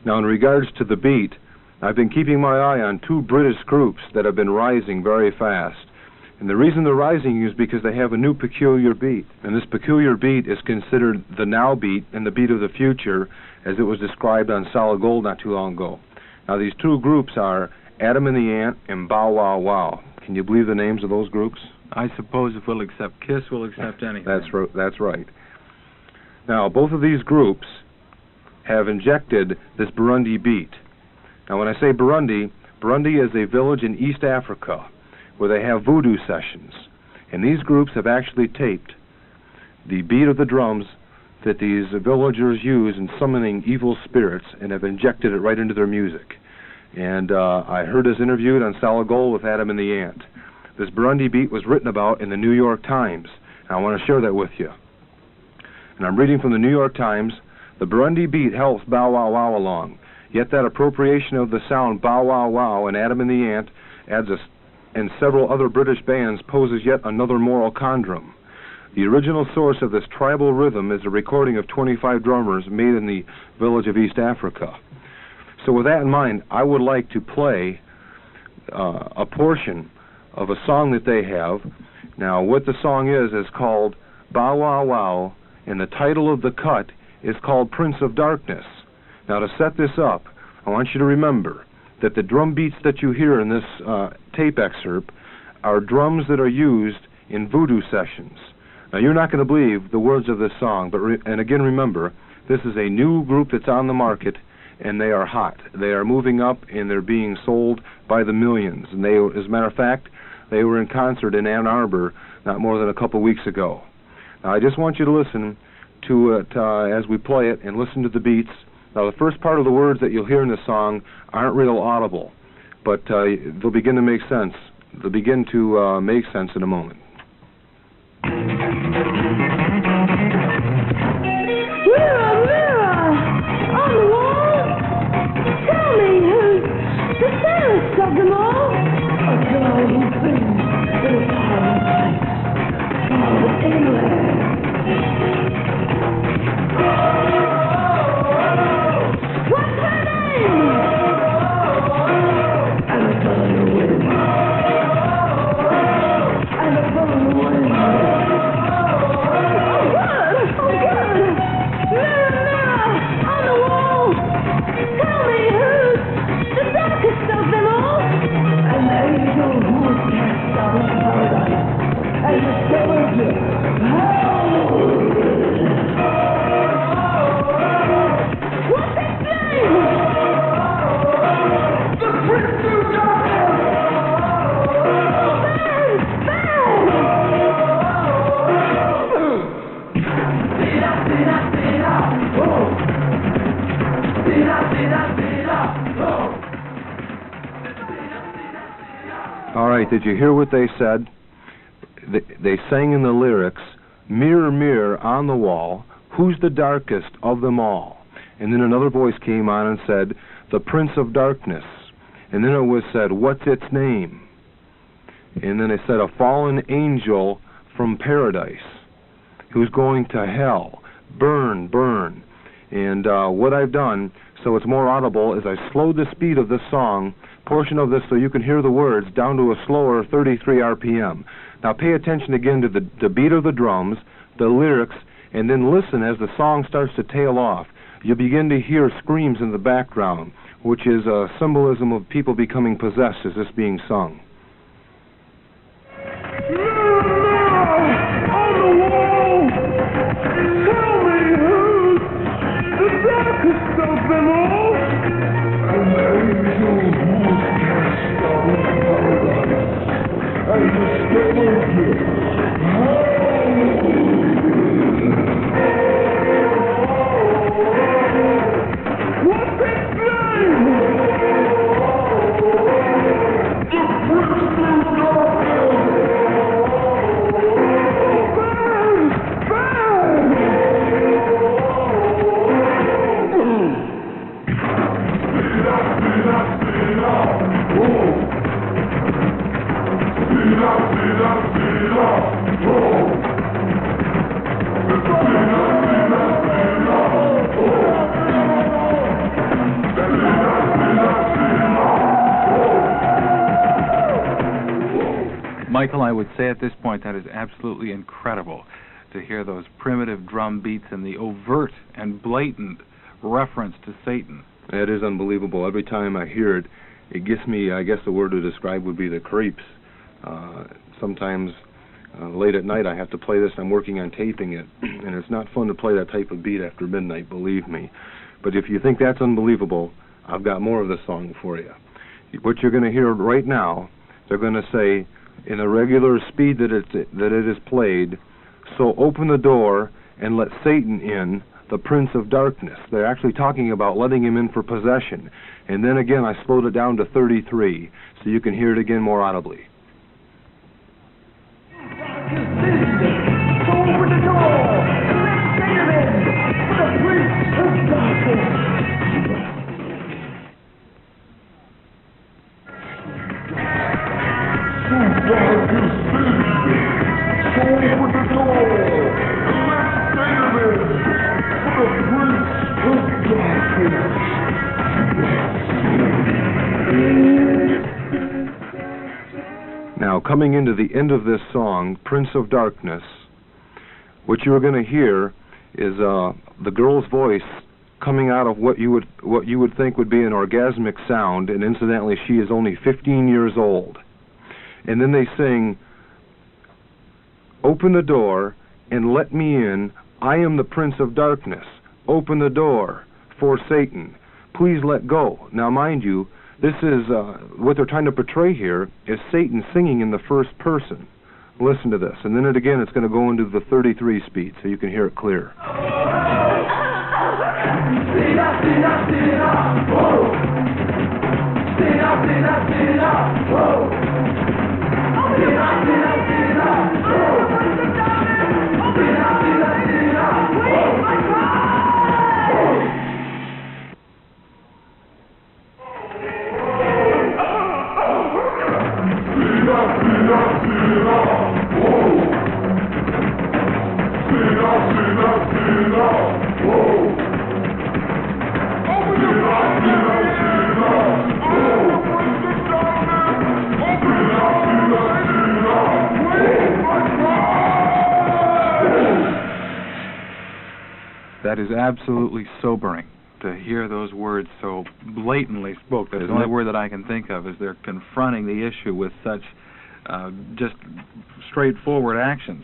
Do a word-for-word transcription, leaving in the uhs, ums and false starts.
Now, in regards to the beat, I've been keeping my eye on two British groups that have been rising very fast. And the reason they're rising is because they have a new peculiar beat. And this peculiar beat is considered the now beat and the beat of the future, as it was described on Solid Gold not too long ago. Now, these two groups are Adam and the Ant and Bow Wow Wow. Can you believe the names of those groups? I suppose if we'll accept KISS, we'll accept anything. That's, that's right. Now, both of these groups have injected this Burundi beat. Now, when I say Burundi, Burundi is a village in East Africa where they have voodoo sessions. And these groups have actually taped the beat of the drums that these villagers use in summoning evil spirits and have injected it right into their music. And uh, I heard this interviewed on Solid Gold with Adam and the Ant. This Burundi beat was written about in the New York Times, and I want to share that with you. And I'm reading from the New York Times. The Burundi beat helps Bow Wow Wow along, yet that appropriation of the sound Bow Wow Wow and Adam and the Ant adds a, and several other British bands poses yet another moral conundrum. The original source of this tribal rhythm is a recording of twenty-five drummers made in the village of East Africa. So with that in mind, I would like to play uh, a portion of a song that they have. Now, what the song is is called Bow Wow Wow, and the title of the cut is called Prince of Darkness. Now, to set this up, I want you to remember that the drum beats that you hear in this uh, tape excerpt are drums that are used in voodoo sessions. Now, you're not going to believe the words of this song, but re and again, remember, this is a new group that's on the market, and they are hot. They are moving up, and they're being sold by the millions. And they, as a matter of fact, they were in concert in Ann Arbor not more than a couple weeks ago. Now, I just want you to listen to it uh, as we play it, and listen to the beats. Now, the first part of the words that you'll hear in the song aren't real audible, but uh, they'll begin to make sense. They'll begin to uh, make sense in a moment. Mirror, mirror, on the wall, tell me who's the fairest of them all. A girl who sings in a paradise called England. What's her name? And a girl who wins. And a girl who wins. All right, did you hear what they said? They, they sang in the lyrics, mirror, mirror on the wall, who's the darkest of them all? And then another voice came on and said, the Prince of Darkness. And then it was said, what's its name? And then it said, a fallen angel from paradise who's going to hell. Burn, burn. And uh, what I've done, so it's more audible, is I slowed the speed of this song, portion of this so you can hear the words, down to a slower thirty-three R P M. Now pay attention again to the, the beat of the drums, the lyrics, and then listen as the song starts to tail off. You begin to hear screams in the background, which is a symbolism of people becoming possessed as this being sung. Michael, I would say at this point that is absolutely incredible to hear those primitive drum beats and the overt and blatant reference to Satan. It is unbelievable. Every time I hear it, it gives me, I guess the word to describe would be the creeps. Uh, sometimes uh, late at night I have to play this. I'm working on taping it, and it's not fun to play that type of beat after midnight, believe me. But if you think that's unbelievable, I've got more of the song for you. What you're going to hear right now, they're going to say, in a regular speed that it, that it is played, so open the door and let Satan in, the prince of darkness. They're actually talking about letting him in for possession. And then again, I slowed it down to thirty-three, so you can hear it again more audibly. Open the door and let Satan in, the prince of darkness. Now, coming into the end of this song, Prince of Darkness, what you're going to hear is uh, the girl's voice coming out of what you would what you would think would be an orgasmic sound, and incidentally, she is only fifteen years old. And then they sing, "Open the door and let me in. I am the Prince of Darkness. Open the door for Satan. Please let go." Now, mind you, this is uh, what they're trying to portray here is Satan singing in the first person. Listen to this, and then it again it's going to go into the thirty-three speed, so you can hear it clear. That is absolutely sobering to hear those words so blatantly spoke. That's the only word that I can think of, is they're confronting the issue with such uh, just straightforward actions.